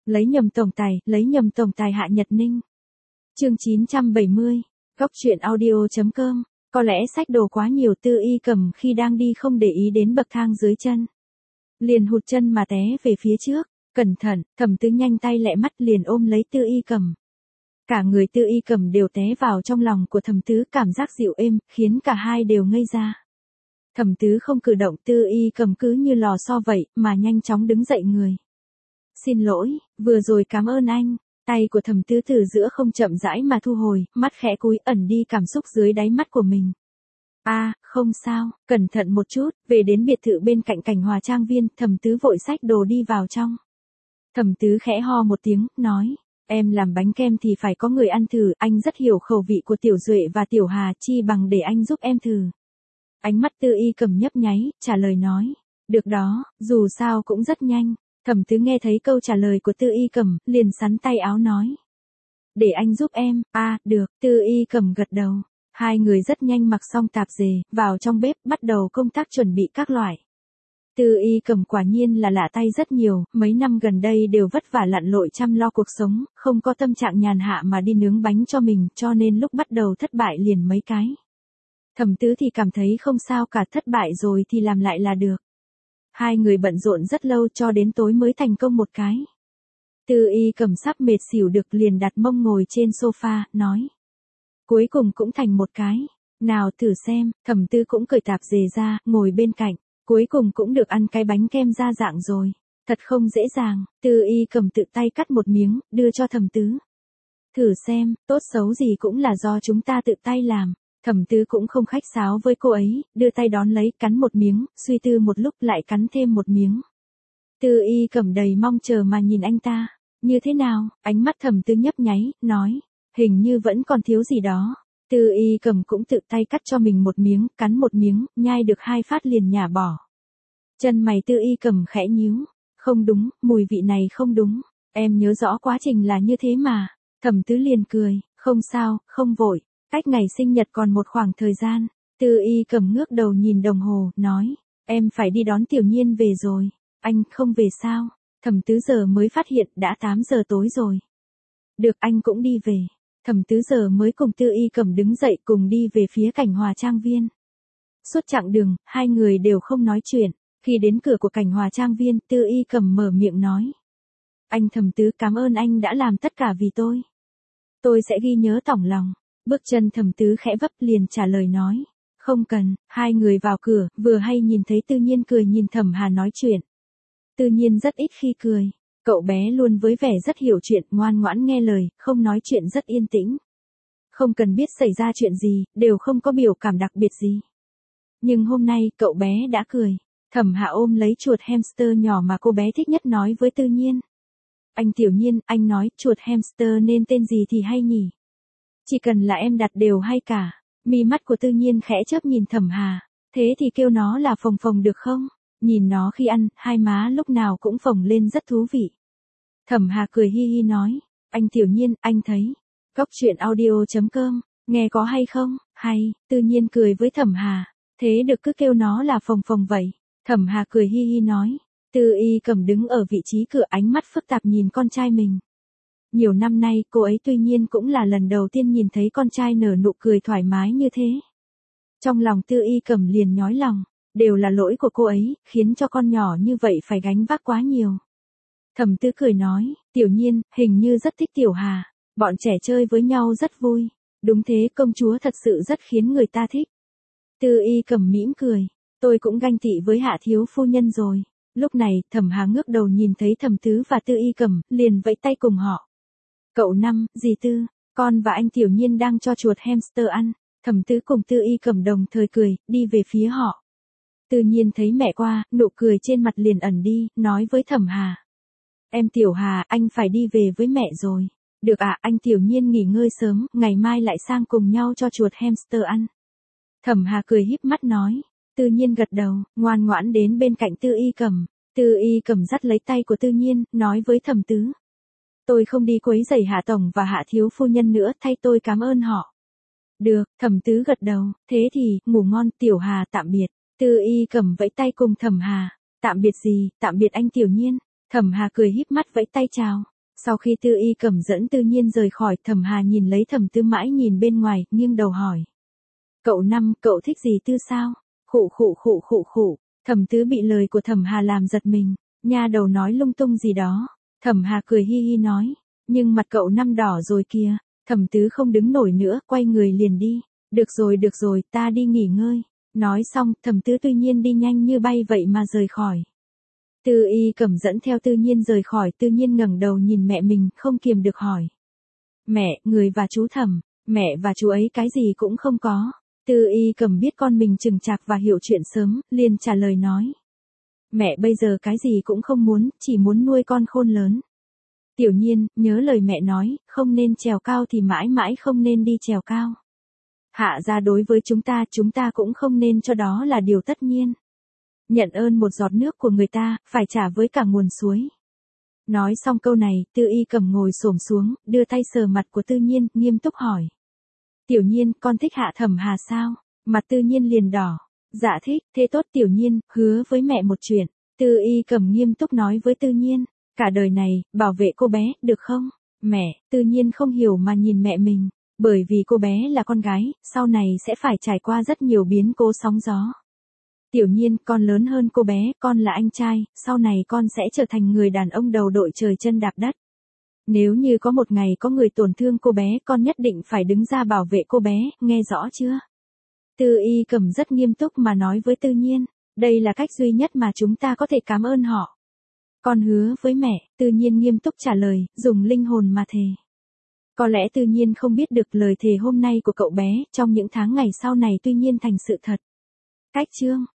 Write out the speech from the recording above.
lấy nhầm tổng tài Hạ Nhật Ninh. Chương 970, Góc truyện audio.com. Có lẽ xách đồ quá nhiều, Tư Y Cầm khi đang đi không để ý đến bậc thang dưới chân, liền hụt chân mà té về phía trước. Cẩn thận, Thẩm Tứ nhanh tay lẹ mắt liền ôm lấy Tư Y Cầm. Cả người Tư Y Cầm đều té vào trong lòng của Thẩm Tứ, cảm giác dịu êm, khiến cả hai đều ngây ra. Thẩm Tứ không cử động, Tư Y Cầm cứ như lò xo vậy, mà nhanh chóng đứng dậy người. Xin lỗi, vừa rồi cảm ơn anh. Tay của Thẩm Tứ từ giữa không chậm rãi mà thu hồi, mắt khẽ cúi ẩn đi cảm xúc dưới đáy mắt của mình. Không sao, cẩn thận một chút. Về đến biệt thự bên cạnh Cảnh Hòa Trang Viên, Thẩm Tứ vội xách đồ đi vào trong. Thẩm Tứ khẽ ho một tiếng, nói, em làm bánh kem thì phải có người ăn thử, anh rất hiểu khẩu vị của Tiểu Duệ và Tiểu Hà, chi bằng để anh giúp em thử. Ánh mắt Tư Y Cầm nhấp nháy, trả lời nói, được đó, dù sao cũng rất nhanh. Thẩm Tứ nghe thấy câu trả lời của Tư Y Cầm, liền xắn tay áo nói, để anh giúp em. Được. Tư Y Cầm gật đầu. Hai người rất nhanh mặc xong tạp dề, vào trong bếp, bắt đầu công tác chuẩn bị các loại. Tư Y Cầm quả nhiên là lạ tay rất nhiều, mấy năm gần đây đều vất vả lặn lội chăm lo cuộc sống, không có tâm trạng nhàn hạ mà đi nướng bánh cho mình, cho nên lúc bắt đầu thất bại liền mấy cái. Thẩm Tứ thì cảm thấy không sao cả, thất bại rồi thì làm lại là được. Hai người bận rộn rất lâu cho đến tối mới thành công một cái. Tư Y Cầm sắp mệt xỉu được liền đặt mông ngồi trên sofa, nói, cuối cùng cũng thành một cái. Nào thử xem. Thẩm Tứ cũng cởi tạp dề ra, ngồi bên cạnh. Cuối cùng cũng được ăn cái bánh kem ra dạng rồi. Thật không dễ dàng. Tư Y Cầm tự tay cắt một miếng, đưa cho Thẩm Tứ. Thử xem, tốt xấu gì cũng là do chúng ta tự tay làm. Thẩm Tứ cũng không khách sáo với cô ấy, đưa tay đón lấy, cắn một miếng, suy tư một lúc lại cắn thêm một miếng. Tư Y Cầm đầy mong chờ mà nhìn anh ta. Như thế nào? Ánh mắt Thẩm Tứ nhấp nháy, nói, hình như vẫn còn thiếu gì đó. Tư Y Cầm cũng tự tay cắt cho mình một miếng, cắn một miếng, nhai được 2 phát liền nhả bỏ. Chân mày Tư Y Cầm khẽ nhíu. Không đúng, mùi vị này không đúng. Em nhớ rõ quá trình là như thế mà. Thẩm Tứ liền cười, không sao, không vội. Cách ngày sinh nhật còn một khoảng thời gian. Tư Y Cầm ngước đầu nhìn đồng hồ, nói, em phải đi đón Tiểu Nhiên về rồi. Anh không về sao? Thẩm Tứ giờ mới phát hiện đã 8 giờ tối rồi. Được, anh cũng đi về. Thẩm Tứ giờ mới cùng Tư Y Cầm đứng dậy cùng đi về phía Cảnh Hòa Trang Viên. Suốt chặng đường, hai người đều không nói chuyện. Khi đến cửa của Cảnh Hòa Trang Viên, Tư Y Cầm mở miệng nói, anh Thẩm Tứ, cảm ơn anh đã làm tất cả vì tôi. Tôi sẽ ghi nhớ tỏng lòng. Bước chân Thẩm Tứ khẽ vấp liền trả lời nói, không cần. Hai người vào cửa, vừa hay nhìn thấy Tư Nhiên cười nhìn Thẩm Hà nói chuyện. Tư Nhiên rất ít khi cười. Cậu bé luôn với vẻ rất hiểu chuyện, ngoan ngoãn nghe lời, không nói chuyện, rất yên tĩnh. Không cần biết xảy ra chuyện gì, đều không có biểu cảm đặc biệt gì. Nhưng hôm nay, cậu bé đã cười. Thẩm Hạ ôm lấy chuột hamster nhỏ mà cô bé thích nhất nói với Tư Nhiên. Anh Tiểu Nhiên, anh nói, chuột hamster nên tên gì thì hay nhỉ? Chỉ cần là em đặt đều hay cả. Mi mắt của Tư Nhiên khẽ chớp nhìn Thẩm Hà. Thế thì kêu nó là Phồng Phồng được không? Nhìn nó khi ăn, hai má lúc nào cũng phồng lên rất thú vị. Thẩm Hà cười hi hi nói, anh Tiểu Nhiên, anh thấy. Góc truyện audio.com, nghe có hay không? Hay. Tư Nhiên cười với Thẩm Hà. Thế được, cứ kêu nó là Phồng Phồng vậy. Thẩm Hà cười hi hi nói. Tư Y Cầm đứng ở vị trí cửa, ánh mắt phức tạp nhìn con trai mình. Nhiều năm nay, cô ấy tuy nhiên cũng là lần đầu tiên nhìn thấy con trai nở nụ cười thoải mái như thế. Trong lòng Tư Y Cầm liền nhói lòng, đều là lỗi của cô ấy, khiến cho con nhỏ như vậy phải gánh vác quá nhiều. Thẩm Tứ cười nói, Tiểu Nhiên, hình như rất thích Tiểu Hà, bọn trẻ chơi với nhau rất vui. Đúng thế, công chúa thật sự rất khiến người ta thích. Tư Y Cầm mỉm cười, tôi cũng ganh tị với Hạ thiếu phu nhân rồi. Lúc này, Thẩm Hà ngước đầu nhìn thấy Thẩm Tứ và Tư Y Cầm, liền vẫy tay cùng họ. Cậu Năm, dì Tư, con và anh Tiểu Nhiên đang cho chuột hamster ăn. Thẩm Tứ cùng Tư Y Cầm đồng thời cười, đi về phía họ. Tự nhiên thấy mẹ qua, nụ cười trên mặt liền ẩn đi, nói với Thẩm Hà. Em Tiểu Hà, anh phải đi về với mẹ rồi. Được ạ, anh Tiểu Nhiên nghỉ ngơi sớm, ngày mai lại sang cùng nhau cho chuột hamster ăn. Thẩm Hà cười híp mắt nói. Tư Nhiên gật đầu, ngoan ngoãn đến bên cạnh Tư Y Cầm. Tư Y Cầm dắt lấy tay của Tư Nhiên, nói với Thẩm Tứ. Tôi không đi quấy rầy Hạ Tổng và Hạ thiếu phu nhân nữa, thay tôi cảm ơn họ. Được, Thẩm Tứ gật đầu, thế thì, ngủ ngon, Tiểu Hà, tạm biệt. Tư Y Cầm vẫy tay cùng Thẩm Hà. Tạm biệt gì, tạm biệt anh Tiểu Nhiên. Thẩm Hà cười híp mắt vẫy tay chào. Sau khi Tư Y Cẩm dẫn Tư Nhiên rời khỏi, Thẩm Hà nhìn lấy Thẩm Tư mãi nhìn bên ngoài, nghiêng đầu hỏi. Cậu Năm, cậu thích gì Tư sao? Khụ khụ khụ khụ khụ. Thẩm Tứ bị lời của Thẩm Hà làm giật mình, nha đầu nói lung tung gì đó. Thẩm Hà cười hi hi nói, nhưng mặt cậu Năm đỏ rồi kìa. Thẩm Tứ không đứng nổi nữa, quay người liền đi. Được rồi, ta đi nghỉ ngơi. Nói xong, Thẩm Tứ tuy nhiên đi nhanh như bay vậy mà rời khỏi. Tư Y Cẩm dẫn theo Tư Nhiên rời khỏi, Tư Nhiên ngẩng đầu nhìn mẹ mình, không kiềm được hỏi. Mẹ, người và chú Thẩm, mẹ và chú ấy cái gì cũng không có. Tư Y Cẩm biết con mình chừng chạc và hiểu chuyện sớm, liền trả lời nói. Mẹ bây giờ cái gì cũng không muốn, chỉ muốn nuôi con khôn lớn. Tiểu Nhiên, nhớ lời mẹ nói, không nên trèo cao thì mãi mãi không nên đi trèo cao. Hạ gia đối với chúng ta cũng không nên cho đó là điều tất nhiên. Nhận ơn một giọt nước của người ta, phải trả với cả nguồn suối. Nói xong câu này, Tư Y Cẩm ngồi xổm xuống, đưa tay sờ mặt của Tư Nhiên, nghiêm túc hỏi. Tiểu Nhiên, con thích Hạ Thẩm Hà sao? Mặt Tư Nhiên liền đỏ. Dạ thích, thế tốt Tiểu Nhiên, hứa với mẹ một chuyện. Tư Y Cẩm nghiêm túc nói với Tư Nhiên. Cả đời này, bảo vệ cô bé, được không? Mẹ, Tư Nhiên không hiểu mà nhìn mẹ mình. Bởi vì cô bé là con gái, sau này sẽ phải trải qua rất nhiều biến cố sóng gió. Tiểu Nhiên, con lớn hơn cô bé, con là anh trai, sau này con sẽ trở thành người đàn ông đầu đội trời chân đạp đất. Nếu như có một ngày có người tổn thương cô bé, con nhất định phải đứng ra bảo vệ cô bé, nghe rõ chưa? Tư Y Cẩm rất nghiêm túc mà nói với Tư Nhiên, đây là cách duy nhất mà chúng ta có thể cảm ơn họ. Con hứa với mẹ, Tư Nhiên nghiêm túc trả lời, dùng linh hồn mà thề. Có lẽ Tư Nhiên không biết được lời thề hôm nay của cậu bé, trong những tháng ngày sau này tuy nhiên thành sự thật. Cách chương